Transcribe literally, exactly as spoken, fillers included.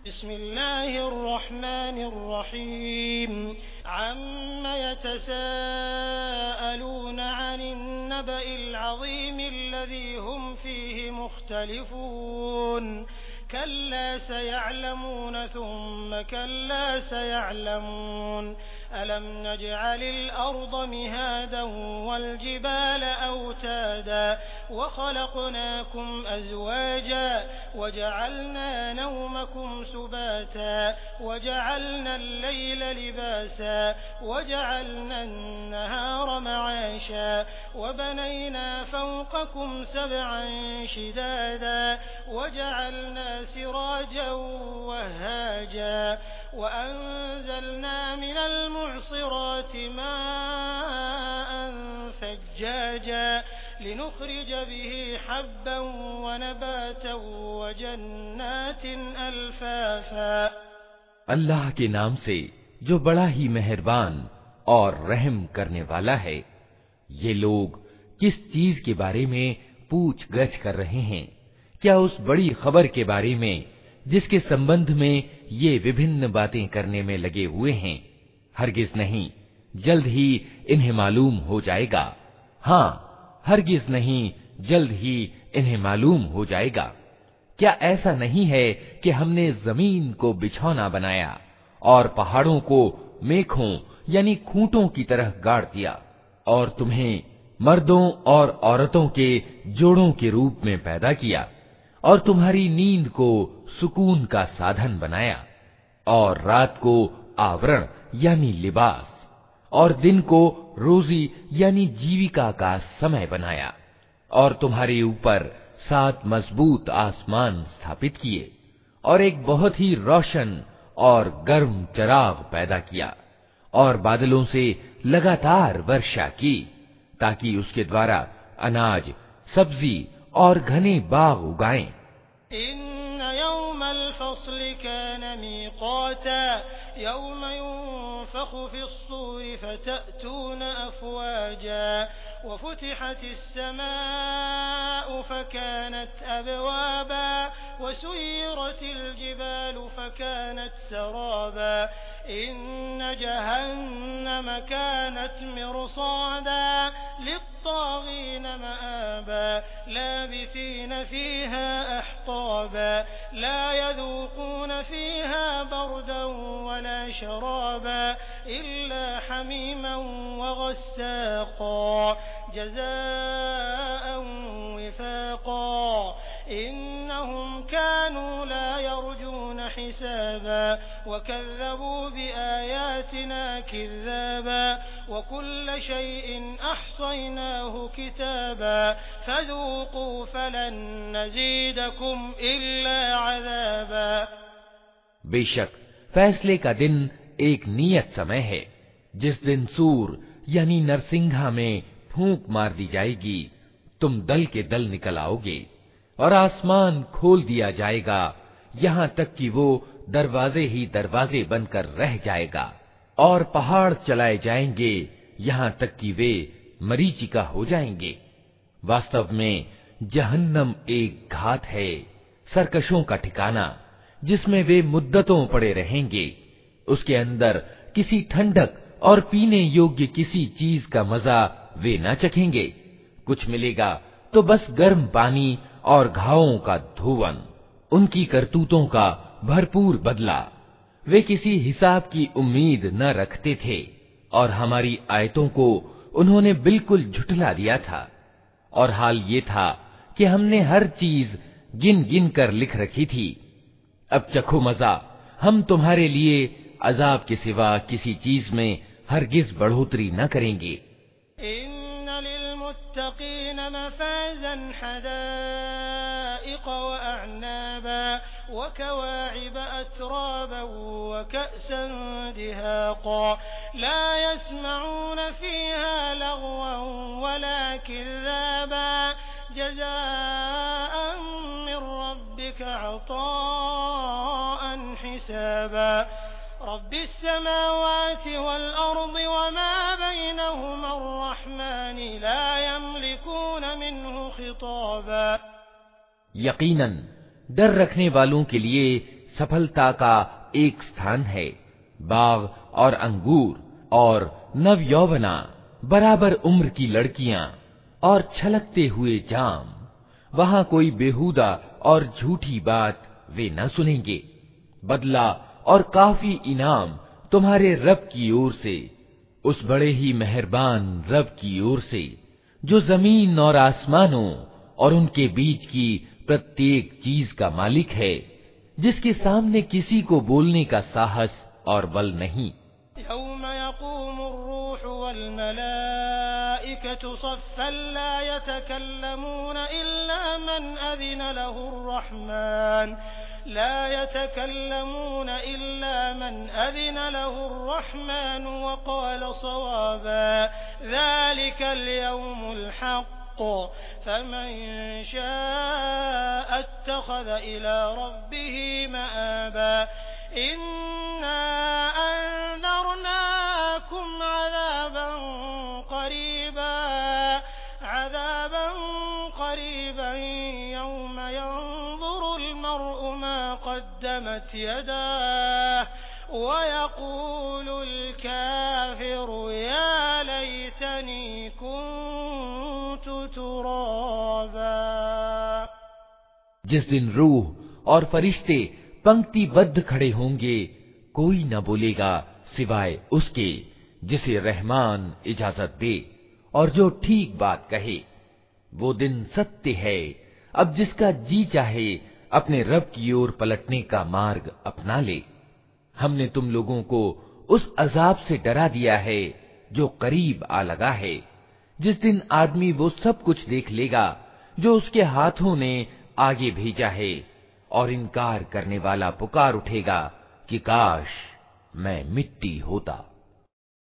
बिस्मिल्लाहिर्रहमानिर्रहीम अम्मा यतसाअलून अनिन नबइल अज़ीमिल्लज़ी हुम फ़ीहि मुख्तलिफ़ून कल्ला सयअलमून सुम्मा कल्ला सयअलमून अलम नजअलिल अर्ज़ मिहादन वल जिबाल औतादा वखलक़नाकुम अज़वाजा वजअलना नौमकुम सुबाता वजअलना अल-लैल लिबासा वजअलना अन-नहार मआशा वबनैना फ़ौक़कुम सबअन शिदादा वजअलना सिराजन वहाजा वअंज़लना मिनल मुअसिराति माअन सज्जाजा लिनुख़रिज बिही हब्बन वनबातन वजन्नातिन अल्फ़ाफ़ा। अल्लाह के नाम से जो बड़ा ही मेहरबान और रहम करने वाला है। ये लोग किस चीज के बारे में पूछ गछ कर रहे हैं? क्या उस बड़ी खबर के बारे में जिसके संबंध में ये विभिन्न बातें करने में लगे हुए हैं? हरगिज नहीं, जल्द ही इन्हें मालूम हो जाएगा। हाँ, हरगिज नहीं, जल्द ही इन्हें मालूम हो जाएगा। क्या ऐसा नहीं है कि हमने जमीन को बिछौना बनाया और पहाड़ों को मेखों यानी खूंटों की तरह गाड़ दिया और तुम्हें मर्दों और औरतों के जोड़ों के रूप में पैदा किया और तुम्हारी नींद को सुकून का साधन बनाया और रात को आवरण यानी लिबास और दिन को रोजी यानी जीविका का समय बनाया और तुम्हारे ऊपर सात मजबूत आसमान स्थापित किए और एक बहुत ही रोशन और गर्म चराग पैदा किया और बादलों से लगातार वर्षा की ताकि उसके द्वारा अनाज, सब्जी और घने बाग उगाएं। इन्न यौमल फ़स्ल कान मीक़ाता यौम युन्फ़ख़ु फ़िस्सूरि फ़तअतून अफ़वाजा वफ़ुतिहतिस समाअु फ़कानत अबवाबा वसुय्यिरतिल जिबालु फ़कानत सराबा इन्न जहन्नम कानत मिरसादा लित्ताग़ीन मआबा लाबिसीन फ़ीहा अहक़ाबा ला यज़ूक़ून फ़ीहा बरदन वला शराबा इल्ला हमीमन वग़स्साक़ा जज़ाअन विफ़ाक़ा इन्नहुम कानू ला यरजून हिसाबा वकज़्ज़बू बिआयातिना किज़्ज़ाबा वकुल्ल शैइन अहसयनाहु किताबा फ़ज़ूक़ू फ़लन नज़ीदकुम इल्ला अज़ाबा। बेशक फैसले का दिन एक नियत समय है जिस दिन सूर यानी नरसिंघा में फूंक मार दी जाएगी, तुम दल के दल निकल आओगे और आसमान खोल दिया जाएगा यहाँ तक कि वो दरवाजे ही दरवाजे बनकर रह जाएगा और पहाड़ चलाए जाएंगे यहाँ तक कि वे मरीचिका हो जाएंगे। वास्तव में जहन्नम एक घात है, सरकशों का ठिकाना, जिसमें वे मुद्दतों पड़े रहेंगे। उसके अंदर किसी ठंडक और पीने योग्य किसी चीज का मजा वे न चखेंगे। कुछ मिलेगा तो बस गर्म पानी और घावों का धोवन। उनकी करतूतों का भरपूर बदला। वे किसी हिसाब की उम्मीद न रखते थे और हमारी आयतों को उन्होंने बिल्कुल झुठला दिया था। और हाल ये था कि हमने हर चीज गिन गिन कर लिख रखी थी। अब चखो मजा, हम तुम्हारे लिए अजाब के सिवा किसी चीज में हरगिज बढ़ोतरी न करेंगे। इन्न लिलमुत्तक़ीन मफ़ाज़न हदाइक़ वअअनाबा वकवाइब अतराबा वकअसन दिहाक़ा ला यस्मऊन फ़ीहा लग़वन वला किज़्ज़ाबा जज़ाअन मिन रब्बिक अताअन हिसाबा रब्बिस समावाति वल अर्ज़ि वमा बैनहुमा अर्रहमान ला यमलिकून मिन्हु खिताबा। यकीनन डर रखने वालों के लिए सफलता का एक स्थान है। बाग और अंगूर और नवयौवना, बराबर उम्र की लड़कियां और छलकते हुए जाम, वहां कोई बेहुदा और झूठी बात वे न सुनेंगे। बदला और काफी इनाम तुम्हारे रब की ओर से, उस बड़े ही मेहरबान रब की ओर से, जो जमीन और आसमानों और उनके बीच की प्रत्येक चीज का मालिक है, जिसके सामने किसी को बोलने का साहस और बल नहीं। यौम यक़ूमुर्रूह वल मलाइकतु सफ़्फ़न ला यतकल्लमून इल्ला मन अज़िन लहुर्रहमान ला यतकल्लमून इल्ला मन अज़िन लहुर्रहमान व क़ाल सवाबा ज़ालिकल यौमुल हक़्क़ फमन शाअ इत्तख़ज़ इला रब्बिही मआबा इन्ना अंज़रनाकुम अज़ाबन क़रीबा अज़ाबन क़रीबन यौम यंज़ुरुल मर्'ु मा क़द्दमत यदाहु व यक़ूलुल काफ़िरु या लैतनी कुन्तु तुराबा। जिस दिन रूह और फरिश्ते पंक्तिबद्ध खड़े होंगे, कोई न बोलेगा सिवाय उसके जिसे रहमान इजाजत दे और जो ठीक बात कहे। वो दिन सत्य है। अब जिसका जी चाहे अपने रब की ओर पलटने का मार्ग अपना ले। हमने तुम लोगों को उस अजाब से डरा दिया है जो करीब आ लगा है, जिस दिन आदमी वो सब कुछ देख लेगा जो उसके हाथों ने आगे भेजा है, और इनकार करने वाला पुकार उठेगा कि काश मैं मिट्टी होता।